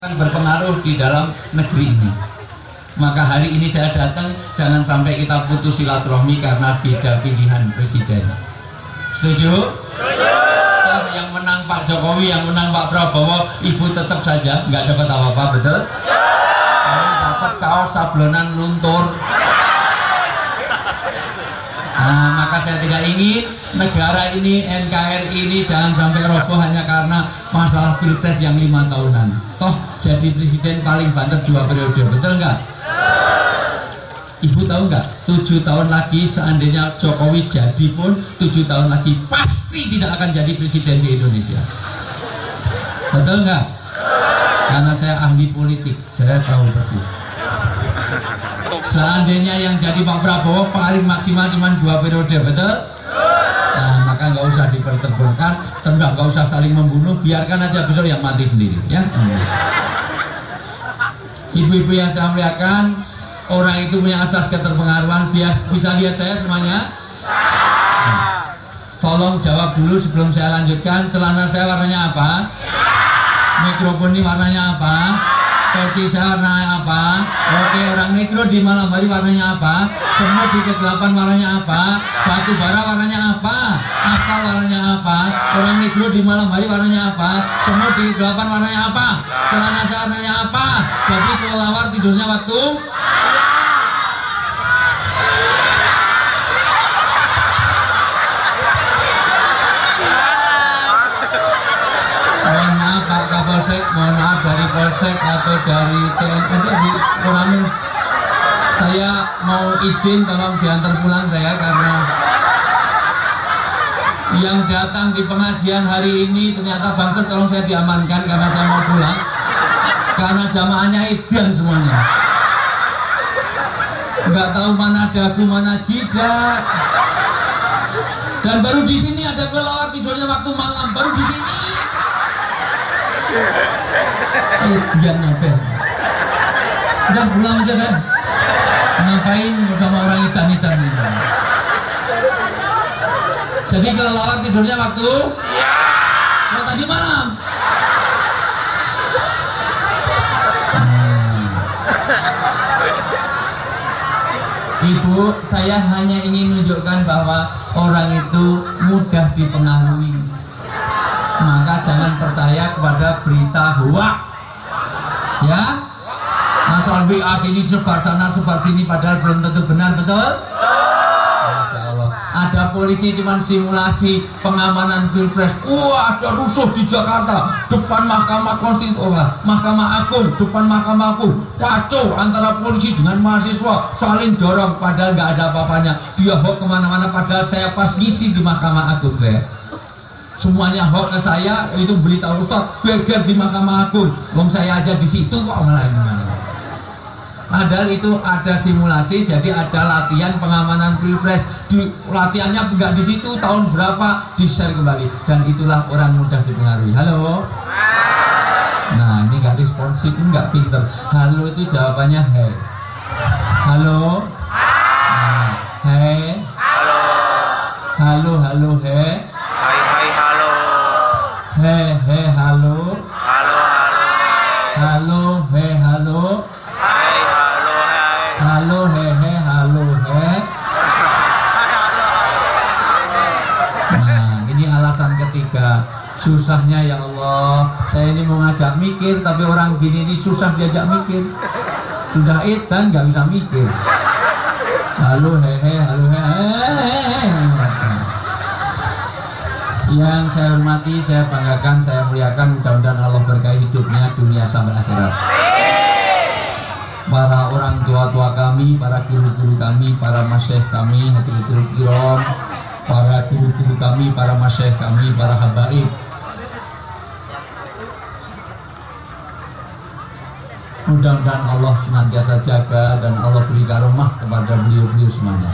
berpengaruh di dalam negeri ini. Maka hari ini saya datang, jangan sampai kita putus silaturahmi karena beda pilihan presiden. Setuju? Yang menang Pak Jokowi, yang menang Pak Prabowo, ibu tetap saja nggak dapat apa-apa, betul? Kalian dapat kaos sablonan luntur. Nah, maka saya tidak ingin negara ini, NKRI ini jangan sampai roboh hanya karena masalah pilpres yang 5 tahunan. Toh jadi presiden paling banter 2 periode, betul nggak? Ibu tahu nggak? 7 tahun lagi seandainya Jokowi jadi pun 7 tahun lagi pasti tidak akan jadi presiden di Indonesia. Betul nggak? Karena saya ahli politik, saya tahu persis. Seandainya yang jadi Pak Prabowo paling maksimal cuma 2 periode, betul? Nah, maka nggak usah dipertebulkan, nggak usah saling membunuh, biarkan aja besok yang mati sendiri, ya. Ibu-ibu yang saya muliakan, orang itu punya asas keterpengaruhan, bisa lihat saya semuanya. Tolong jawab dulu sebelum saya lanjutkan. Celana saya warnanya apa? Mikrofon ini warnanya apa? Peci saya warnanya apa? Oke, orang mikro di malam hari warnanya apa? Semut di kegelapan warnanya apa? Batu bara warnanya apa? Aspal warnanya apa? Orang mikro di malam hari warnanya apa? Semut di kegelapan warnanya apa? Celana saya warnanya apa? Jadi kelelawar tidurnya waktu Pak Kapolsek, mohon maaf dari Polsek atau dari TNI dikurangi. Saya mau izin tolong diantar pulang saya karena yang datang di pengajian hari ini ternyata bangsa, tolong saya diamankan karena saya mau pulang karena jamaahnya edan semuanya. Nggak tahu mana dagu mana jidat. Dan baru di sini ada kelelawar tidurnya waktu malam, baru di sini. Dia ngapain? Udah pulang aja saya. Ngapain sama orang hitam-hitam ini? Jadi kelelawar tidurnya waktu tadi malam. Ibu, saya hanya ingin menunjukkan bahwa orang itu mudah dipengaruhi. Maka jangan percaya kepada berita hoak, ya. Masalah WA sini sebar sana sebar sini padahal belum tentu benar, betul? Masya Allah. Ada polisi cuman simulasi pengamanan pilpres. Wah, ada rusuh di Jakarta depan Mahkamah Konstitusi, Mahkamah Agung, depan Mahkamah Agung. Kacau antara polisi dengan mahasiswa saling dorong padahal nggak ada apa-apanya. Dia hoak kemana-mana padahal saya pas ngisi di Mahkamah Agung, ya. Semuanya hoax ke saya, itu berita Ustadz beger di Mahkamah Agung. Wong saya aja di situ kok malah gimana? Padahal itu ada simulasi, jadi ada latihan pengamanan pilpres. Latihannya nggak di situ, tahun berapa di-share kembali. Dan itulah orang mudah dipengaruhi. Halo? Nah, ini nggak responsif, nggak pinter. Halo itu jawabannya he. Halo? Nah, he. Halo, halo, he. He he halo. Halo halo. Halo he halo. Hai halo hai. Halo he he halo he. Nah, ini alasan ketiga. Susahnya ya Allah. Saya ini mau ngajak mikir tapi orang gini ini susah diajak mikir. Sudah edan nggak bisa mikir. Halo he he halo he. Yang saya hormati, saya banggakan, saya muliakan, mudah-mudahan Allah berkahi hidupnya dunia sampai akhirat. Para orang tua-tua kami, para guru-guru kami, para masyayikh kami, hadirin kiram, para guru-guru kami, para masyayikh kami, para habaib. Mudah-mudahan Allah senantiasa jaga dan Allah beri karomah kepada beliau-beliau semuanya.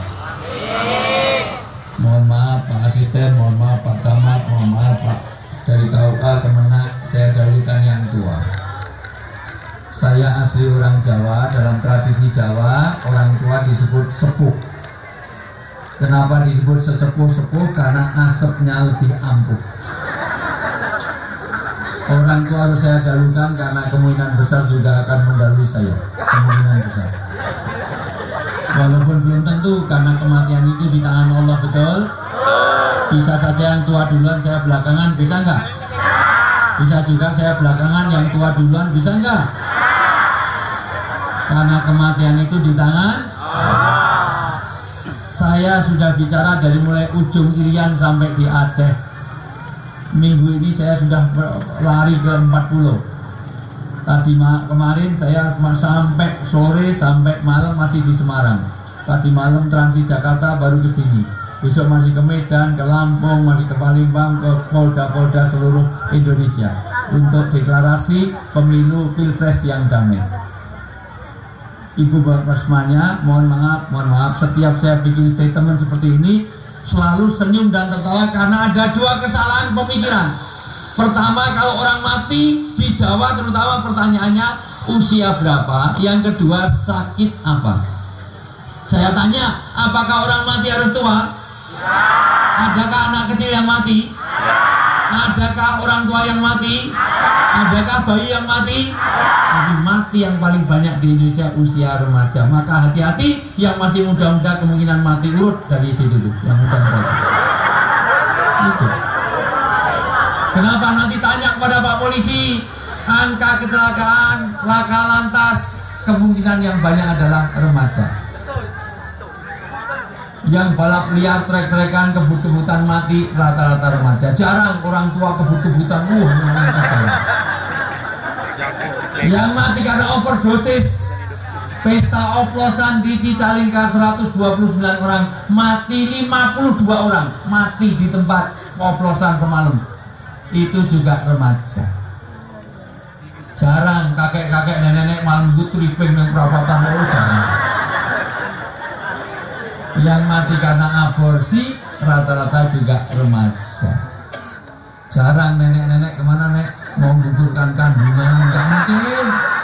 Mohon maaf Pak Asisten, mohon maaf Pak Camat, mohon maaf Pak dari KUA Kemenak, saya dahulukan yang tua. Saya asli orang Jawa, dalam tradisi Jawa orang tua disebut sepuh. Kenapa disebut sesepuh-sepuh? Karena nasabnya lebih ampuh. Orang tua harus saya dahulukan karena kemungkinan besar juga akan mendahului saya. Kemungkinan besar. Walaupun belum tentu karena kematian itu di tangan Allah, betul? Bisa saja yang tua duluan, saya belakangan, bisa nggak? Bisa juga saya belakangan, yang tua duluan, bisa nggak? Karena kematian itu di tangan saya. Sudah bicara dari mulai ujung Irian sampai di Aceh. Minggu ini saya sudah lari ke 40. Tadi kemarin saya sampai sore sampai malam masih di Semarang. Tadi malam transit Jakarta baru ke sini. Besok masih ke Medan, ke Lampung, masih ke Palembang, ke Polda-Polda seluruh Indonesia untuk deklarasi pemilu Pilpres yang damai. Ibu bapak semuanya, mohon maaf setiap saya bikin statement seperti ini selalu senyum dan tertawa karena ada dua kesalahan pemikiran. Pertama, kalau orang mati di Jawa terutama pertanyaannya usia berapa, yang kedua sakit apa. Saya tanya, apakah orang mati harus tua? Adakah anak kecil yang mati? Adakah orang tua yang mati? Adakah bayi yang mati? Tapi mati yang paling banyak di Indonesia usia remaja. Maka hati-hati, yang masih muda-muda kemungkinan mati urut dari situ tuh, yang muda-muda. Itu. Kenapa nanti tanya kepada Pak Polisi, angka kecelakaan, laka lantas, kemungkinan yang banyak adalah remaja. Yang balap liar, trek-trekan, kebut-kebutan mati rata-rata remaja. Jarang orang tua kebut-kebutan, yang mati karena overdosis. Pesta oplosan di Cicalengka 129 orang, mati 52 orang, mati di tempat oplosan semalam. Itu juga remaja. Jarang kakek-kakek, nenek-nenek malam minggu tripping yang perapatan, jarang. Yang mati karena aborsi rata-rata juga remaja. Jarang nenek-nenek kemana nek mau menggugurkan kandungan, nggak mungkin.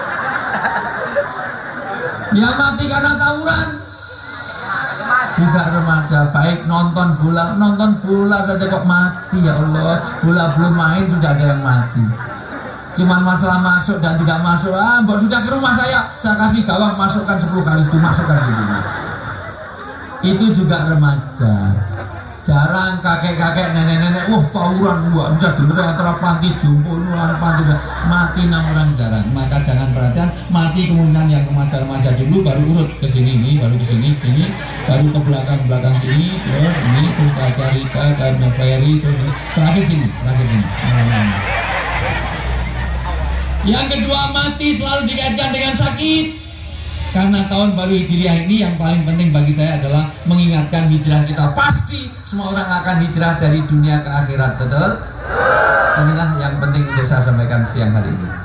Yang mati karena tawuran juga remaja. Baik nonton bola saja kok mati, ya Allah. Bola belum main sudah ada yang mati. Cuman masalah masuk dan tidak masuk. Mbak sudah ke rumah saya kasih gawang, masukkan 10 kali itu, masukkan gitu. Itu juga remaja. Jarang kakek-kakek, nenek-nenek, tawuran, nggak bisa dulu antara panti jumbo, panti mati 6 orang jarang. Maka jangan perhatian, mati kemungkinan yang remaja-remaja dulu, baru urut ke sini nih, baru ke sini, baru ke belakang sini, terus ini, terus Caca Rika, dan Ferry, terus ini, terakhir sini. Yang kedua, mati selalu dikaitkan dengan sakit. Karena tahun baru Hijriah ini yang paling penting bagi saya adalah mengingatkan hijrah kita. Pasti semua orang akan hijrah dari dunia ke akhirat, betul? Inilah yang penting untuk saya sampaikan siang hari ini.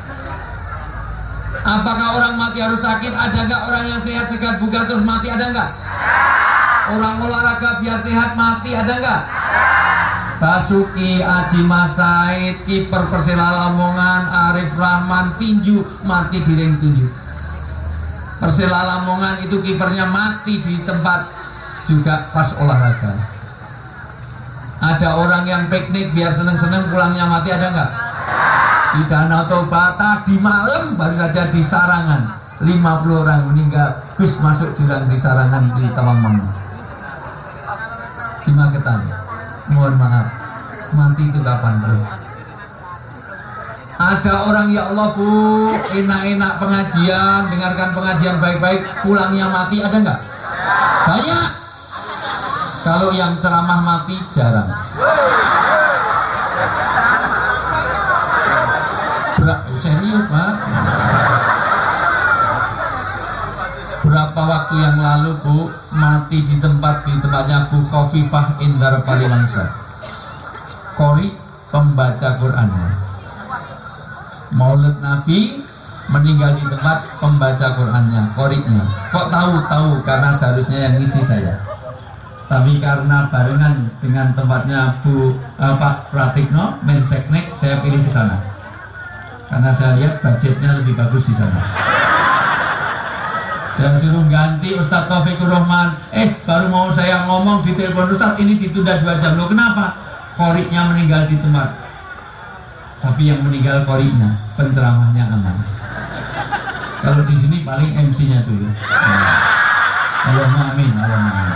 Apakah orang mati harus sakit? Ada nggak orang yang sehat segar bugar terus mati? Ada nggak? Orang olahraga biar sehat mati? Ada nggak? Basuki, Aji Masaid, kiper Persela Lamongan, Arif Rahman, tinju mati di ring tinju. Persela Lamongan itu kipernya mati di tempat juga pas olahraga. Ada orang yang piknik biar seneng-seneng pulangnya mati, ada nggak? Di Danau Toba tadi malam baru saja di Sarangan 50 orang meninggal, bus masuk jurang di Sarangan di Tawangmangu. Di Magetan. Mohon maaf, mati itu kapan bro? Ada orang, ya Allah Bu, enak-enak pengajian, dengarkan pengajian baik-baik, pulangnya mati, ada nggak? Banyak. Kalau yang ceramah mati jarang. Serius Pak. Berapa waktu yang lalu Bu mati di tempatnya Bu Khofifah Indar Pariwangsa, Qori pembaca Qurannya. Maulid Nabi meninggal di tempat pembaca Qurannya, Qori'nya. Kok tahu? Karena seharusnya yang ngisi saya. Tapi karena barengan dengan tempatnya Pak Pratikno, Menseknek, saya pilih ke sana. Karena saya lihat budgetnya lebih bagus di sana. Saya suruh ganti Ustadz Taufikur Rahman. Baru mau saya ngomong di telepon, Ustadz ini ditunda 2 jam. Loh kenapa? Qori'nya meninggal di tempat. tapi yang meninggal qori'nya, penceramahnya aman. Kalau di sini paling MC-nya dulu. Allahumma amin, Allahumma amin.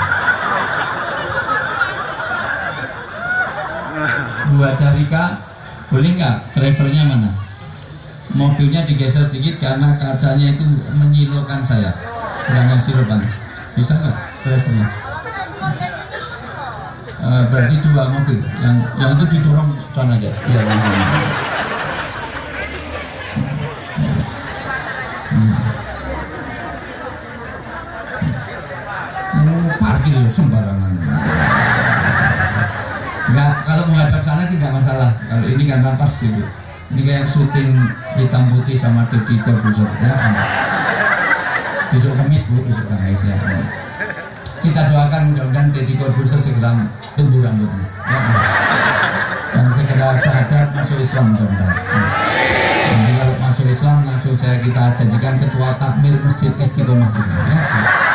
Bu Acarika, boleh nggak drivernya mana? Mobilnya digeser dikit karena kacanya itu menyilaukan saya. Jangan silokan. Bisa nggak drivernya? Berarti 2 mobil. Yang itu didorong sana aja. Ya, parkir sembarangan. Enggak, kalau menghadap sana sih nggak masalah. Kalau ini kan pas gitu. Ini kayak syuting hitam putih sama Deddy Corbuzier ya. Besok Kamis Bu, besok Kamis ya. Kita doakan mudah-mudahan Deddy Corbuzier segera tumbuh rambutnya ya. Dan segera sadar masuk Islam mudah-mudahan. Nanti kalau masuk Islam langsung kita jadikan ketua takmir Masjid Istiqomah di sana ya.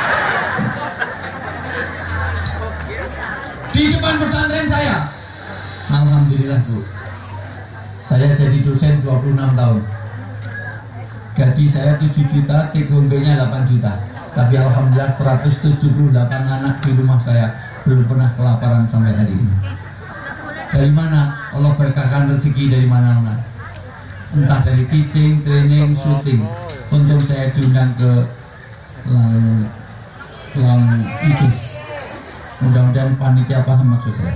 Di depan pesantren saya, alhamdulillah Bu, saya jadi dosen 26 tahun. Gaji saya 7 juta, take home pay-nya 8 juta. Tapi alhamdulillah 178 anak di rumah saya belum pernah kelaparan sampai hari ini. Dari mana? Allah berkahkan rezeki dari mana-mana. Entah dari teaching, training, syuting. Untung saya diundang ke Lang Idris. Mudah-mudahan panitia paham maksud saya.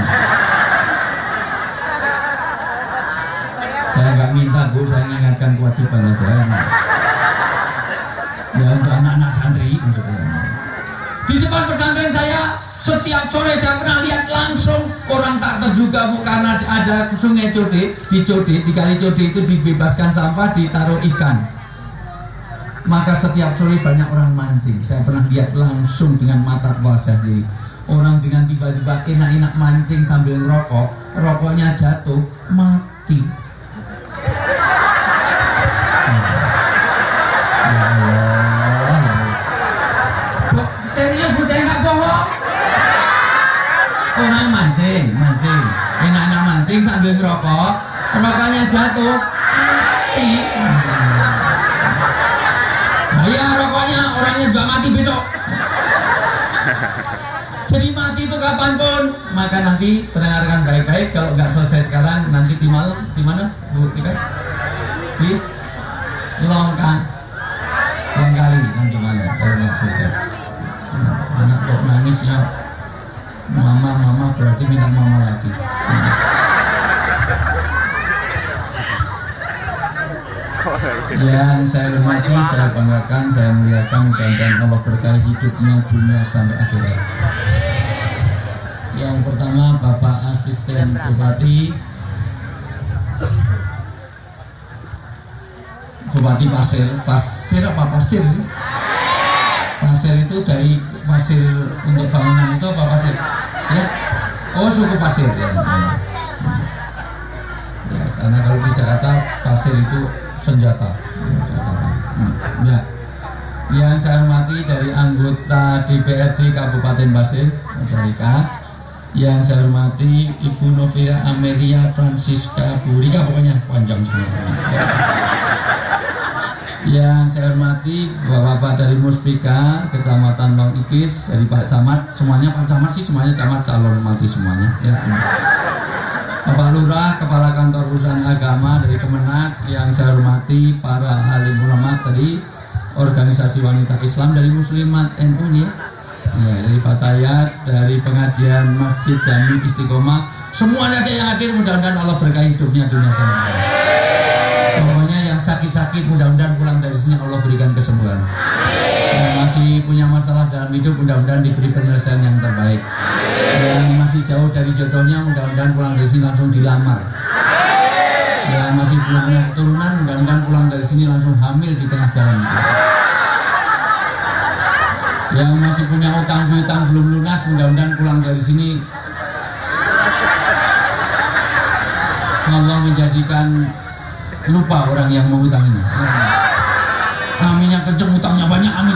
Saya nggak minta Bu, saya mengingatkan kewajiban aja. Ya untuk anak-anak santri maksudnya. Di depan pesantren saya setiap sore saya pernah lihat langsung orang tak terduga Bu, karena ada sungai Code, di kali Code itu dibebaskan sampah, ditaruh ikan. Maka setiap sore banyak orang mancing. Saya pernah lihat langsung dengan mata kepala saya sendiri. Orang dengan tiba-tiba enak-enak mancing sambil ngerokok, rokoknya jatuh, mati. Ya Allah. Serius Bu, saya nggak bohong. Orang mancing, enak-enak mancing sambil ngerokok, rokoknya jatuh, mati. Nah ya rokoknya, orangnya juga mati besok. Jadi mati itu kapanpun. Maka nanti dengarkan baik-baik. Kalau nggak selesai sekarang, nanti di malam di mana Bu Tika? Di Longkali nanti malam kalau nggak selesai. Anak kok nangis ya, mama berarti minta mama lagi. Yang saya hormati, saya banggakan, saya muliakan, dan Allah berkahi hidupnya dunia sampai akhirat. Yang pertama Bapak Asisten Bupati Pasir apa Pasir? Pasir itu dari pasir untuk bangunan itu apa pasir? Ya, oh suku Pasir ya. Ya karena kalau di Jakarta pasir itu senjata. Ya. Yang saya hormati dari anggota DPRD Kabupaten Pasir, Masyarakat. Yang saya hormati Ibu Novia Amelia Francisca Burika, pokoknya panjang semua. Yang saya hormati Bapak-bapak dari Muspika, Kecamatan Long Ikis, dari Pak Camat, semuanya Pak Camat sih semuanya camat, calon hormati semuanya. Ya. Bapak Lurah, Kepala Kantor Urusan Agama dari Kemenak. Yang saya hormati para alim ulama dari organisasi wanita Islam dari Muslimat NU ya. Ya, dari Fatayat, dari pengajian Masjid Jami Istiqomah, semuanya saya yang hadir, mudah-mudahan Allah berkahi hidupnya dunia sampai akhirat. Pokoknya yang sakit-sakit mudah-mudahan pulang dari sini Allah berikan kesembuhan. Yang masih punya masalah dalam hidup mudah-mudahan diberi penyelesaian yang terbaik. Yang masih jauh dari jodohnya mudah-mudahan pulang dari sini langsung dilamar. Yang masih belum punya keturunan mudah-mudahan pulang dari sini langsung hamil di tengah jalan. Yang masih punya utang-utang belum lunas mudah-mudahan pulang dari sini Allah menjadikan lupa orang yang mengutang ini. Amin, yang kenceng utangnya banyak, amin.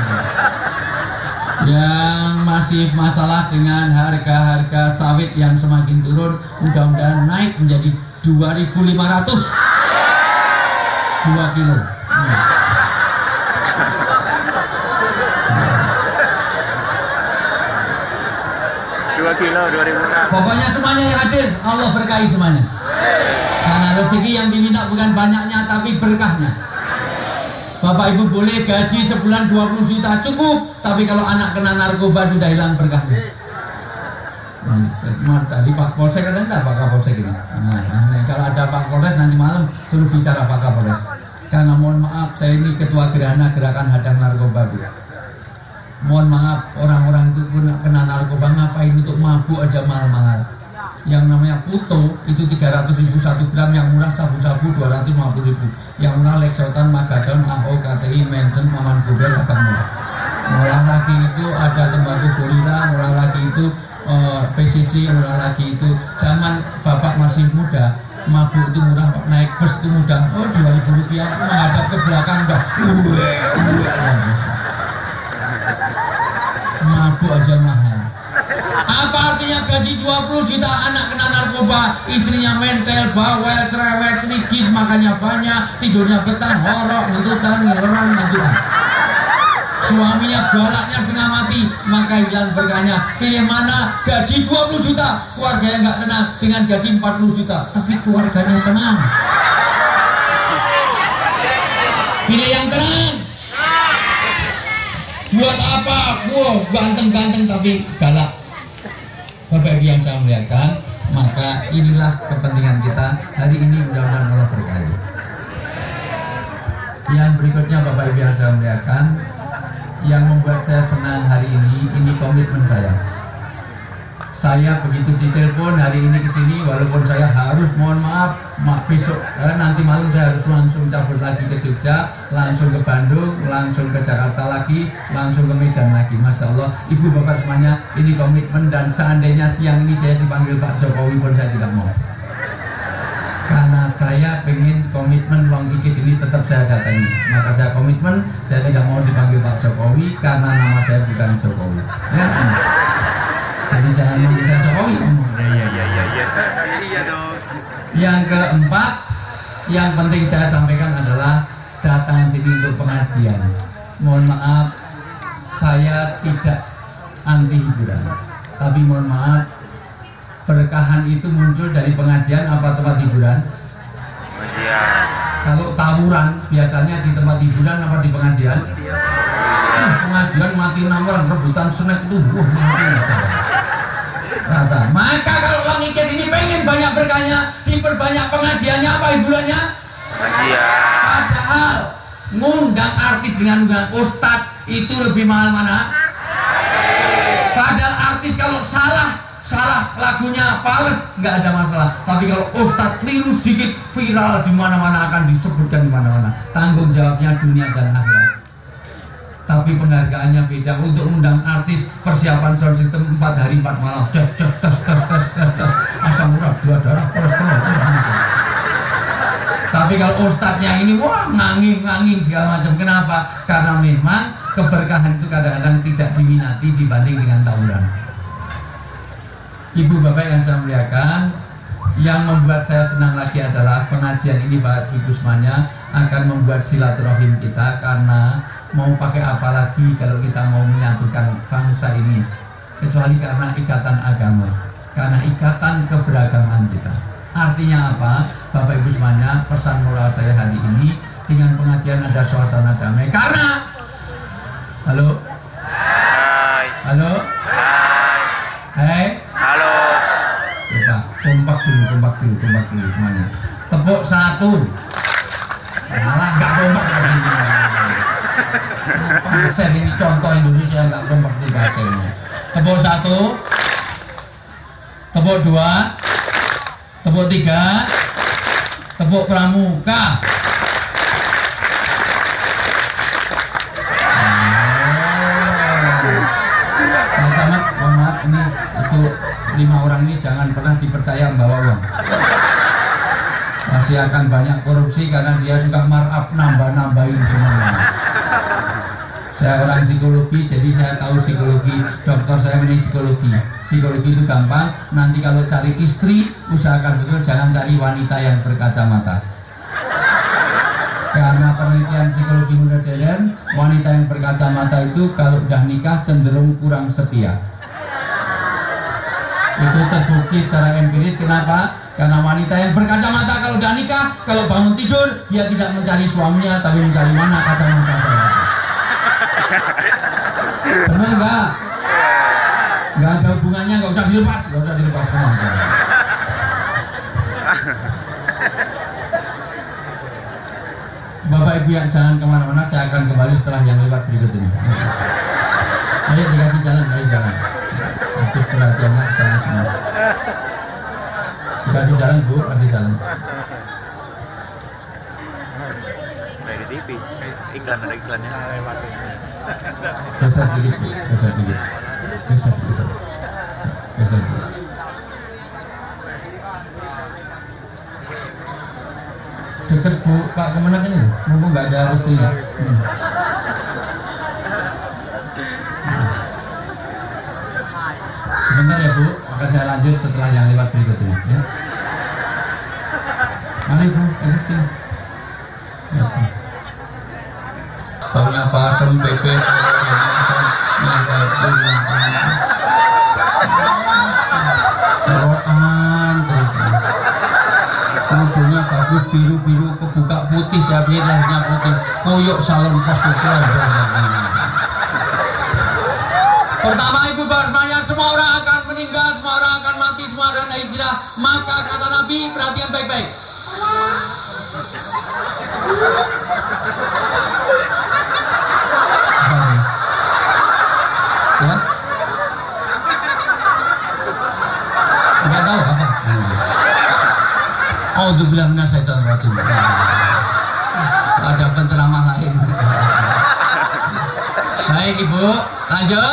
Yang masih masalah dengan harga-harga sawit yang semakin turun mudah-mudahan naik menjadi 2.500 2 kilo. 2 kilo 2.000. Pokoknya semuanya yang hadir Allah berkahi semuanya. Karena rezeki yang diminta bukan banyaknya tapi berkahnya. Bapak Ibu boleh gaji sebulan 20 juta cukup, tapi kalau anak kena narkoba sudah hilang berkahnya. Tadi Pak Polsek ada enggak Pak Kapolsek ini? Nah, kalau ada Pak Polres nanti malam suruh bicara Pak Kapolres. Karena mohon maaf saya ini ketua Gerhana Gerakan Hadang Narkoba, Bu. Mohon maaf, orang-orang itu pun kena narkoba ngapain untuk mabuk aja mahal-mahal. Yang namanya puto itu 300.000 1 gram, yang murah sabu-sabu 250.000, yang murah Lexotan, Magadon, AO, KTI, Mensen, Maman Gobel agak murah. Murah lagi itu ada tembakau gorila, murah lagi itu PCC, murah lagi itu zaman bapak masih muda, mabuk itu murah, naik bus itu mudah, oh 2.000 rupiah, menghadap ke belakang udah mabuk aja mahal. Apa artinya gaji 20 juta, anak kena narkoba, istrinya mentel, bawel, cerewet, trigis, makannya banyak, tidurnya betah, horok, ngentutan, ngileran, ngentutan. Suaminya galaknya setengah mati, maka hilang berkahnya. Pilih mana? Gaji 20 juta, keluarganya nggak tenang, dengan gaji 40 juta, tapi keluarganya tenang. Pilih yang tenang. Buat apa? Wow, ganteng-ganteng tapi galak. Bapak Ibu yang saya muliakan, maka inilah kepentingan kita hari ini, mudah-mudahan Allah berkahi. Yang berikutnya Bapak Ibu yang saya muliakan, yang membuat saya senang hari ini komitmen saya. Saya begitu ditelepon hari ini ke sini, walaupun saya harus mohon maaf, besok nanti malam saya harus langsung cabut lagi ke Jogja, langsung ke Bandung, langsung ke Jakarta lagi, langsung ke Medan lagi. Masya Allah, Ibu Bapak semuanya, ini komitmen, dan seandainya siang ini saya dipanggil Pak Jokowi pun saya tidak mau. Karena saya pengen komitmen Wong Ikis ini tetap saya datangi, maka saya komitmen, saya tidak mau dipanggil Pak Jokowi karena nama saya bukan Jokowi. Ya, jadi jangan manggil saya Jokowi. Iya dong. Yang keempat, yang penting saya sampaikan adalah datang sini untuk pengajian. Mohon maaf, saya tidak anti hiburan, tapi mohon maaf, berkahan itu muncul dari pengajian apa tempat hiburan? Pengajian. Kalau tawuran biasanya di tempat hiburan apa di pengajian? Pengajian mati 6 orang, rebutan snack itu mati rata. Maka kalau Wong Ikis ini pengen banyak berkahnya, diperbanyak pengajiannya apa hiburannya? Pengajian. Padahal ngundang artis dengan ngundang ustadz itu lebih mahal mana? Padahal artis kalau salah lagunya fals nggak ada masalah, tapi kalau ustadz keliru sedikit viral di mana-mana, akan disebutkan di mana-mana. Tanggung jawabnya dunia dan akhirat. Tapi penghargaannya beda. Untuk undang artis persiapan sound system 4 hari 4 malam, tes asam urat, gula darah, kolesterol. Tapi kalau ustadznya ini wah nganging segala macam. Kenapa? Karena memang keberkahan itu kadang-kadang tidak diminati dibanding dengan tawuran. Ibu Bapak yang saya muliakan, yang membuat saya senang lagi adalah pengajian ini Pak Ibu semuanya akan membuat silaturahim kita, karena mau pakai apa lagi kalau kita mau menyatukan bangsa ini kecuali karena ikatan agama, karena ikatan keberagaman kita. Artinya apa? Bapak Ibu semuanya, pesan moral saya hari ini, dengan pengajian ada suasana damai. Karena halo? Coba kompak dulu semuanya. Tepuk 1. Malah nggak kompak lagi. Pasir ini contoh Indonesia nggak kompak di bahasa ini. Tepuk 1, tepuk 2, tepuk 3, tepuk pramuka. Saya camat, mohon maaf, ini itu 5 orang ini jangan pernah dipercaya membawa uang. Masih akan banyak korupsi karena dia suka markup, nambah-nambahin gimana. Saya orang psikologi, jadi saya tahu psikologi. Dokter saya ini psikologi. Psikologi itu gampang. Nanti kalau cari istri, usahakan betul jangan cari wanita yang berkacamata. Karena penelitian psikologi modern, wanita yang berkacamata itu kalau udah nikah cenderung kurang setia. Itu terbukti secara empiris. Kenapa? Karena wanita yang berkacamata kalau udah nikah, kalau bangun tidur dia tidak mencari suaminya, tapi mencari mana kacamata saya. Benar nggak? Nggak ada hubungannya, nggak usah dilepas, teman. Bapak Ibu yang jangan kemana-mana, saya akan kembali setelah yang lewat berikut ini. Ayo dikasih jalan, ayo jalan. Fokus perhatiannya ke sana semua. Dikasih jalan Bu, kasih jalan. Dari TV, iklan ada iklannya. Geser dikit Bu, geser dikit. Geser. Geser Bu. Deket Bu, Pak Kemenak ini, mumpung nggak ada istrinya. Sebentar ya Bu, akan saya lanjut setelah yang lewat berikut ini ya. Mari Bu, esok sini. Ya, Bu. Baunya pasem, bebek, terokan terus. Ujungnya bagus biru-biru kebuka putih, saya pikir lahirnya putih. Koyok salon pos itu. Pertama Ibu bertanya, semua orang akan meninggal, semua orang akan mati, semua akan hijrah. Maka kata Nabi, perhatian baik-baik. Ya? Enggak tahu apa? Auzubillahi minasyaitonir rajim. Ada penceramah lain. Baik Ibu, lanjut.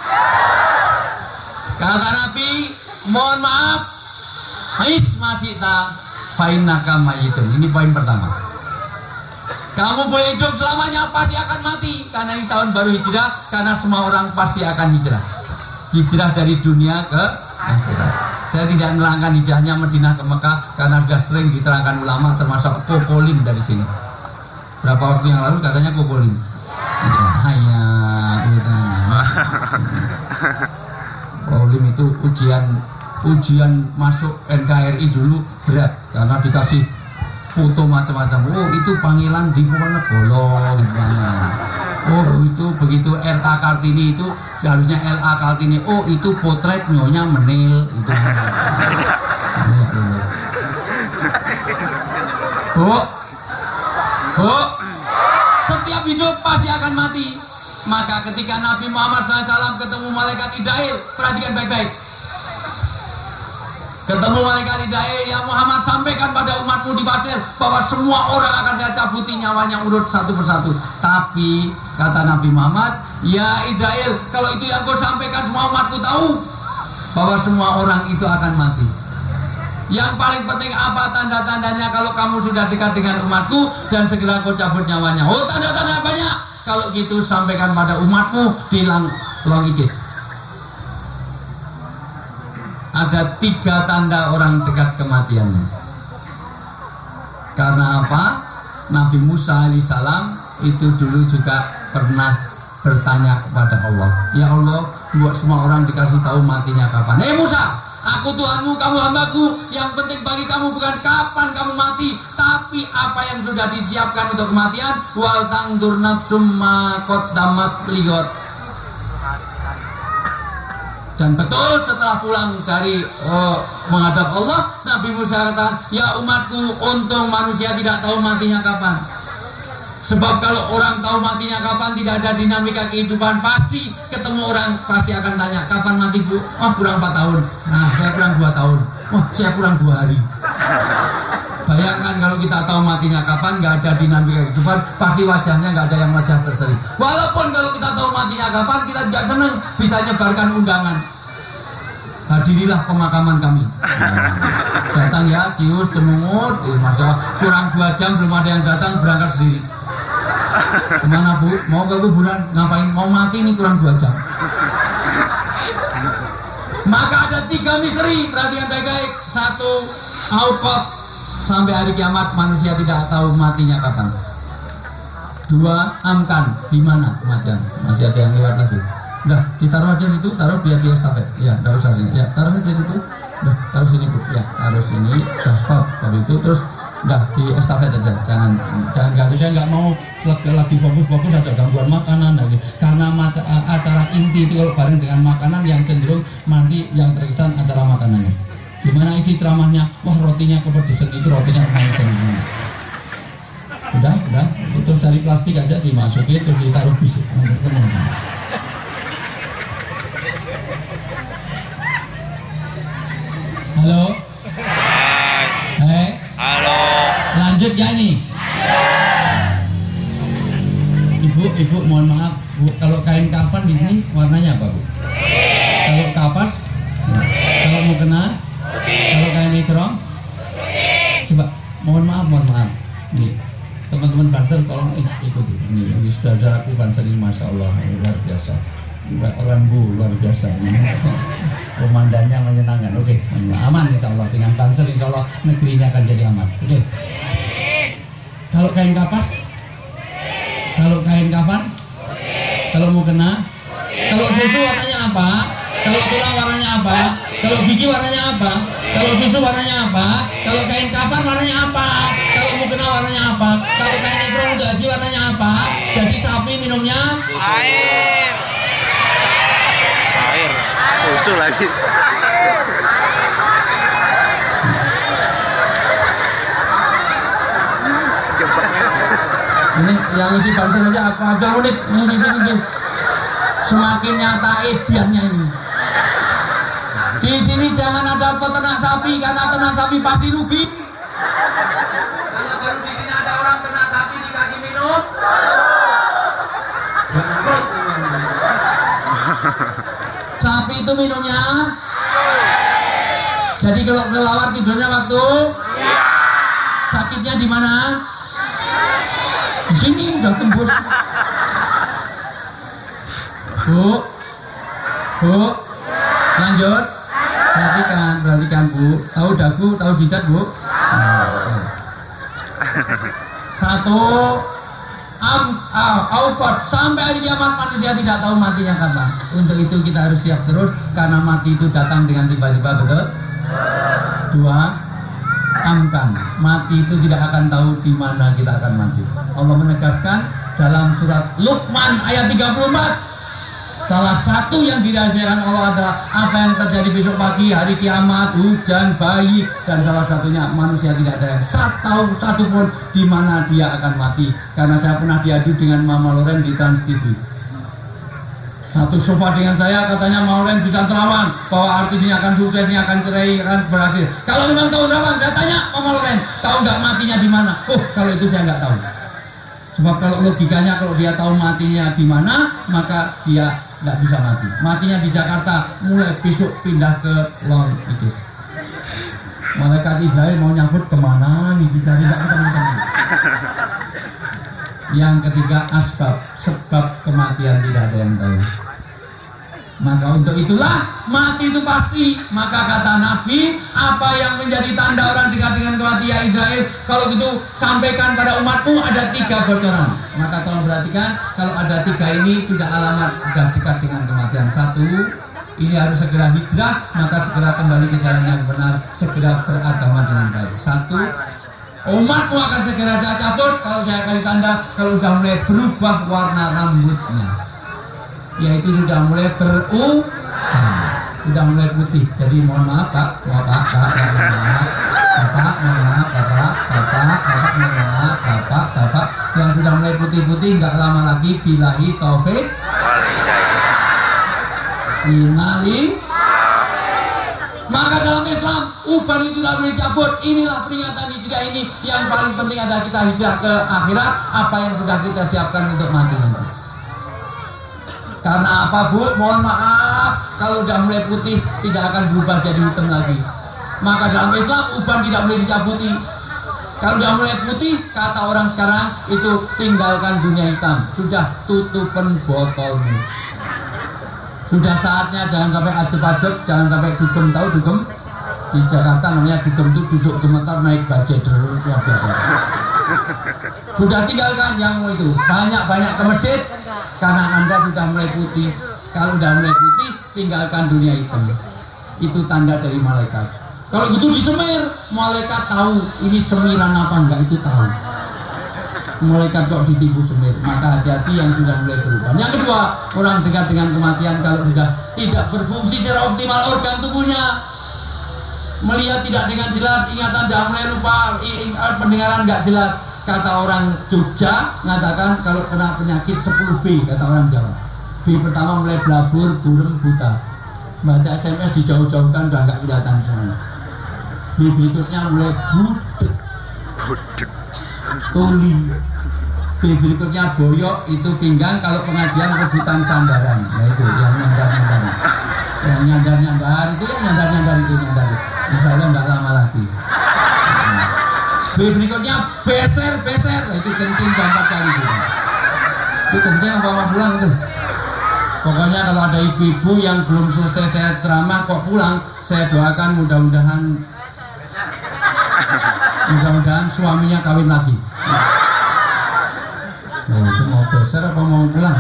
Kata Nabi, mohon maaf, masih tak fainaka mayitun. Ini poin pertama. Kamu boleh hidup selamanya, pasti akan mati. Karena ini tahun baru hijrah, karena semua orang pasti akan hijrah. Hijrah dari dunia ke akhirat. Saya tidak menerangkan hijrahnya Madinah ke Mekah, karena sudah sering diterangkan ulama, termasuk Kopolin dari sini. Berapa waktu yang lalu katanya Kopolin. Hanya Kopolin itu ujian masuk NKRI dulu berat, karena dikasih foto macam-macam. Oh itu panggilan di Ponegoro gimana? Oh itu begitu RA Kartini itu seharusnya LA Kartini. Oh itu potret Nyonya Menil itu. Bu, setiap hidup pasti akan mati. Maka ketika Nabi Muhammad SAW ketemu malaikat Israel, perhatikan baik-baik. Ketemu malaikat Israel, ya Muhammad, sampaikan pada umatmu di Basir bahwa semua orang akan saya cabuti nyawanya urut satu persatu. Tapi kata Nabi Muhammad, ya Israel, kalau itu yang kau sampaikan semua umatku tahu bahwa semua orang itu akan mati. Yang paling penting apa tanda-tandanya kalau kamu sudah dekat dengan umatku dan segera kau cabut nyawanya? Oh tanda-tanda banyak. Kalau gitu sampaikan pada umatmu di Long Ikis. Ada 3 tanda orang dekat kematiannya. Karena apa? Nabi Musa alaihissalam itu dulu juga pernah bertanya kepada Allah. Ya Allah, buat semua orang dikasih tahu matinya kapan. Hei Musa, aku Tuhanmu, kamu hambaku. Yang penting bagi kamu bukan kapan kamu mati, tapi apa yang sudah disiapkan untuk kematian. Wal tangdur nafsum ma qaddamat lihat. Dan betul setelah pulang dari menghadap Allah, Nabi Musa katakan, ya umatku, untung manusia tidak tahu matinya kapan. Sebab kalau orang tahu matinya kapan, tidak ada dinamika kehidupan. Pasti ketemu orang, pasti akan tanya, kapan mati Bu? Oh kurang 4 tahun. Nah saya kurang 2 tahun. Oh saya kurang 2 hari. Bayangkan kalau kita tahu matinya kapan, nggak ada dinamika kehidupan, pasti wajahnya nggak ada yang wajah berseri. Walaupun kalau kita tahu matinya kapan, kita juga senang bisa nyebarkan undangan. Hadirilah pemakaman kami. Datang ya, cius, cemungut, masalah kurang 2 jam belum ada yang datang, berangkat sendiri. Kemana Bu? Mau ke kuburan? Ngapain? Mau mati ini kurang 2 jam. Maka ada 3 misteri, perhatian baik-baik. 1, Al-Qad, sampai hari kiamat manusia tidak tahu matinya kapan. 2, Amkan, di mana kematian? Masih ada yang lewat lagi. Udah, ditaruh aja situ, taruh biar dia estafet. Ya, enggak usah sini. Ya, taruh aja situ. Udah, taruh sini Bu. Ya, taruh sini. Udah, stop. Tapi itu terus udah di estafet aja. Jangan ganggu. Saya nggak mau lagi fokus ada gangguan makanan lagi. Karena acara inti itu kalau bareng dengan makanan yang cenderung nanti yang terkesan acara makanannya. Gimana isi ceramahnya? Wah, rotinya kepedesan, itu rotinya kemanisan. Udah, terus dari plastik aja dimasukin, terus ditaruh bis. Halo. Hai. Halo. Lanjut ya ini. Ibu, mohon maaf, Bu. Kalau kain kafan di sini warnanya apa, Bu? Kalau kapas? Kalau mau kena? Kalau kain ikram? Coba, mohon maaf. Nih, teman-teman banser tolong ikuti. Ini saudaraku banser ini, masya Allah, ini luar biasa. Luar biasa. Komandannya menyenangkan. Oke, aman insya Allah. Dengan banser insya Allah negerinya akan jadi aman. Oke. Kalau kain kapas? Kalau kain kafan? Kalau mau kena? Kalau susu warnanya apa? Kalau tulang warnanya apa? Kalau gigi warnanya apa? Kalau susu warnanya apa? Kalau kain kafan warnanya apa? Kalau mau kena warnanya apa? Kalau kain ikram untuk haji warnanya apa? Jadi sapi minumnya Air. Usul lagi. Ini yang isi banser aja apa aja unik. Ini. Semakin nyata ebiannya ini. Di sini jangan ada peternak sapi, karena ternak sapi pasti rugi. Kalau baru di sini ada orang ternak sapi dikasih minum. Sapi itu minumnya. Jadi kalau kelelawar tidurnya waktu sakitnya di mana? Di sini udah tembus. Bu, lanjut. Perhatikan Bu. Tahu dagu, tahu jidat Bu. Satu, Al-Qad, sampai hari kiamat manusia tidak tahu matinya kapan. Untuk itu kita harus siap terus, karena mati itu datang dengan tiba-tiba, betul? 2, Amkan, mati itu tidak akan tahu di mana kita akan mati. Allah menegaskan dalam surat Luqman ayat 34. Salah satu yang dirahasiakan Allah adalah apa yang terjadi besok pagi, hari kiamat, hujan, bayi, dan salah satunya manusia tidak ada yang tahu satu pun di mana dia akan mati. Karena saya pernah diadu dengan Mama Loren di Trans TV. Satu sofa dengan saya, katanya Mama Loren bisa terawang bahwa artis ini akan sukses, ini akan cerai, akan berhasil. Kalau memang tahu terawang, saya tanya Mama Loren, tahu nggak matinya di mana? Oh, kalau itu saya nggak tahu. Sebab kalau logikanya, kalau dia tahu matinya di mana, maka dia nggak bisa mati. Matinya di Jakarta, mulai besok pindah ke Long Idis. Malaikat Israel mau nyambut kemana nih, dicari nggak teman-teman. Yang ketiga, asbab, sebab kematian tidak ada yang tahu. Maka untuk itulah mati itu pasti. Maka kata Nabi, apa yang menjadi tanda orang dekat dengan kematian Israel, kalau gitu sampaikan pada umatmu, ada 3 bocoran. Maka tolong perhatikan, kalau ada 3 ini sudah alamat sudah dekat dengan kematian. 1, ini harus segera hijrah, maka segera kembali ke jalan yang benar, segera beragama dengan baik. 1, umatmu akan segera saya cabut kalau saya kasih tanda, kalau sudah mulai berubah warna rambutnya, yaitu sudah mulai sudah mulai putih. Jadi mohon maaf Pak, Bapak, yang sudah mulai putih-putih, nggak lama lagi billahi taufik inali. Maka dalam Islam uban itu tidak boleh cabut. Inilah peringatan hijrah ini. Yang paling penting adalah kita hijrah ke akhirat, apa yang sudah kita siapkan untuk mati nanti. Karena apa Bu? Mohon maaf, kalau udah mulai putih tidak akan berubah jadi hitam lagi. Maka dalam Islam uban tidak boleh dicabuti. Kalau udah mulai putih, kata orang sekarang itu tinggalkan dunia hitam. Sudah tutupan botolmu. Sudah saatnya jangan sampai ajeb-ajeb, jangan sampai dugem. Tahu dugem? Di Jakarta namanya dugem itu duduk gemetar naik bajai terus luar biasa. Sudah tinggalkan yang itu. Banyak-banyak ke masjid karena Anda sudah mulai putih. Kalau sudah mulai putih, tinggalkan dunia hitam. Itu tanda dari malaikat. Kalau gitu disemir, malaikat tahu ini semiran apa enggak, itu tahu. Malaikat kok ditipu semir, maka hati-hati yang sudah mulai berubah. Yang kedua, orang dekat dengan kematian kalau sudah tidak berfungsi secara optimal organ tubuhnya, melihat tidak dengan jelas, ingatan sudah mulai lupa, pendengaran enggak jelas. Kata orang Jogja mengatakan kalau kena penyakit 10B, kata orang Jawa. B pertama mulai blabur, burem, buta. Baca SMS dijauh-jauhkan udah enggak kelihatan semua. B berikutnya mulai budek, tuli. B berikutnya boyok, itu pinggang kalau pengajian rebutan sandaran. Nah itu yang nyandar-nyandar. Yang nyandar-nyandar itu ya nyandar-nyandar itu nyandar. Insya Allah nggak lama lagi. B berikutnya beser-beser, itu kencing 4 kali juga. Itu kencing apa mau pulang itu? Pokoknya kalau ada ibu-ibu yang belum selesai saya ceramah kok pulang, saya doakan mudah-mudahan suaminya kawin lagi. Nah, itu mau beser apa mau pulang?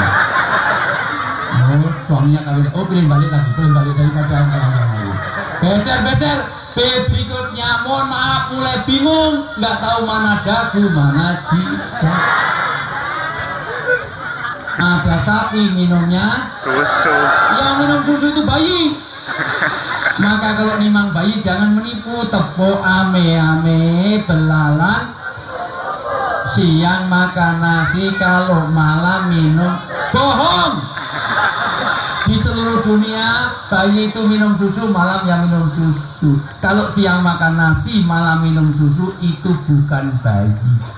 Oh, suaminya kawin. Oh, pilih balik daripada orang lain. Beser. B berikutnya, mohon maaf, mulai bingung, nggak tahu mana dagu, mana jidat. Ada sapi minumnya susu. Yang minum susu itu bayi. Maka kalau nimang bayi jangan menipu, tepuk ame-ame belalang, siang makan nasi, kalau malam minum. Bohong. Di seluruh dunia bayi itu minum susu, malam yang minum susu. Kalau siang makan nasi, malam minum susu, itu bukan bayi.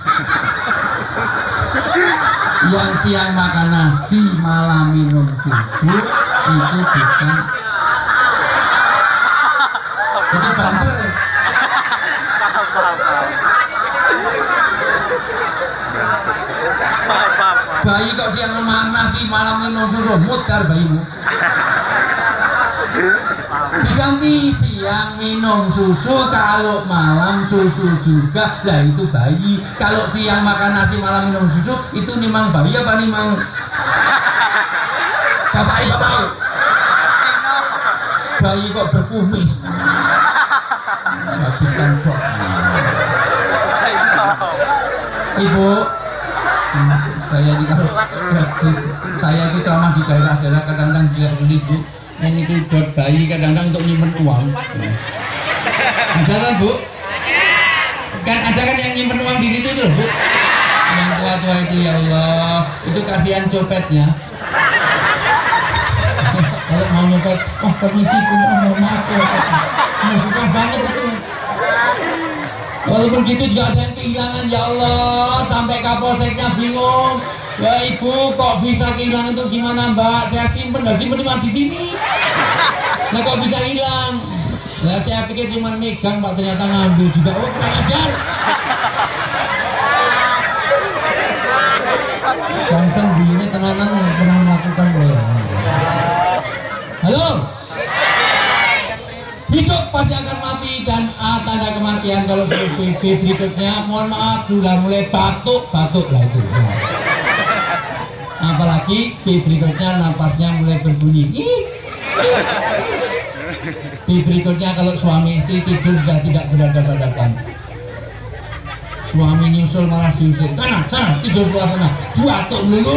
Yang siang makan nasi, malam minum susu, itu bukan. Jadi banser. Bayi kok siang makan nasi, malam minum susu, mudar bayimu. Diganti siang minum susu, kalau malam susu juga. Lah itu bayi. Kalau siang makan nasi, malam minum susu, itu nimang bayi apa nimang bapak? Bayi kok berkumis. Habiskan kok. Ibu, saya itu ceramah di daerah-daerah kadang-kadang tidak sulit, Bu. Yang itu buat bayi kadang-kadang untuk nyimpen uang. Ada kan, Bu? Kan ada kan yang nyimpen uang di situ tuh, Bu. Yang tua-tua itu, ya Allah, itu kasihan copetnya. Kalau mau nyopet, oh permisi punya, mohon maaf ya, susah banget itu. Walaupun gitu juga ada yang kehilangan, ya Allah, sampai kapolseknya bingung. Ya ibu, kok bisa kehilangan itu gimana mbak? Saya simpen di sini. Nah kok bisa hilang? Ya saya pikir cuma megang pak, ternyata ngambil juga. Oh kurang ajar. Bangsa ini tenanan pernah melakukan halo? Hidup pasti akan mati dan tanda kematian kalau seperti B berikutnya, mohon maaf, sudah mulai batuk lah itu. Apalagi B berikutnya napasnya mulai berbunyi. B berikutnya kalau suami istri tidur sudah tidak berhadapan-hadapan. Suami nyusul malah diusir. Sana, tidur sebelah sana. Batuk dulu.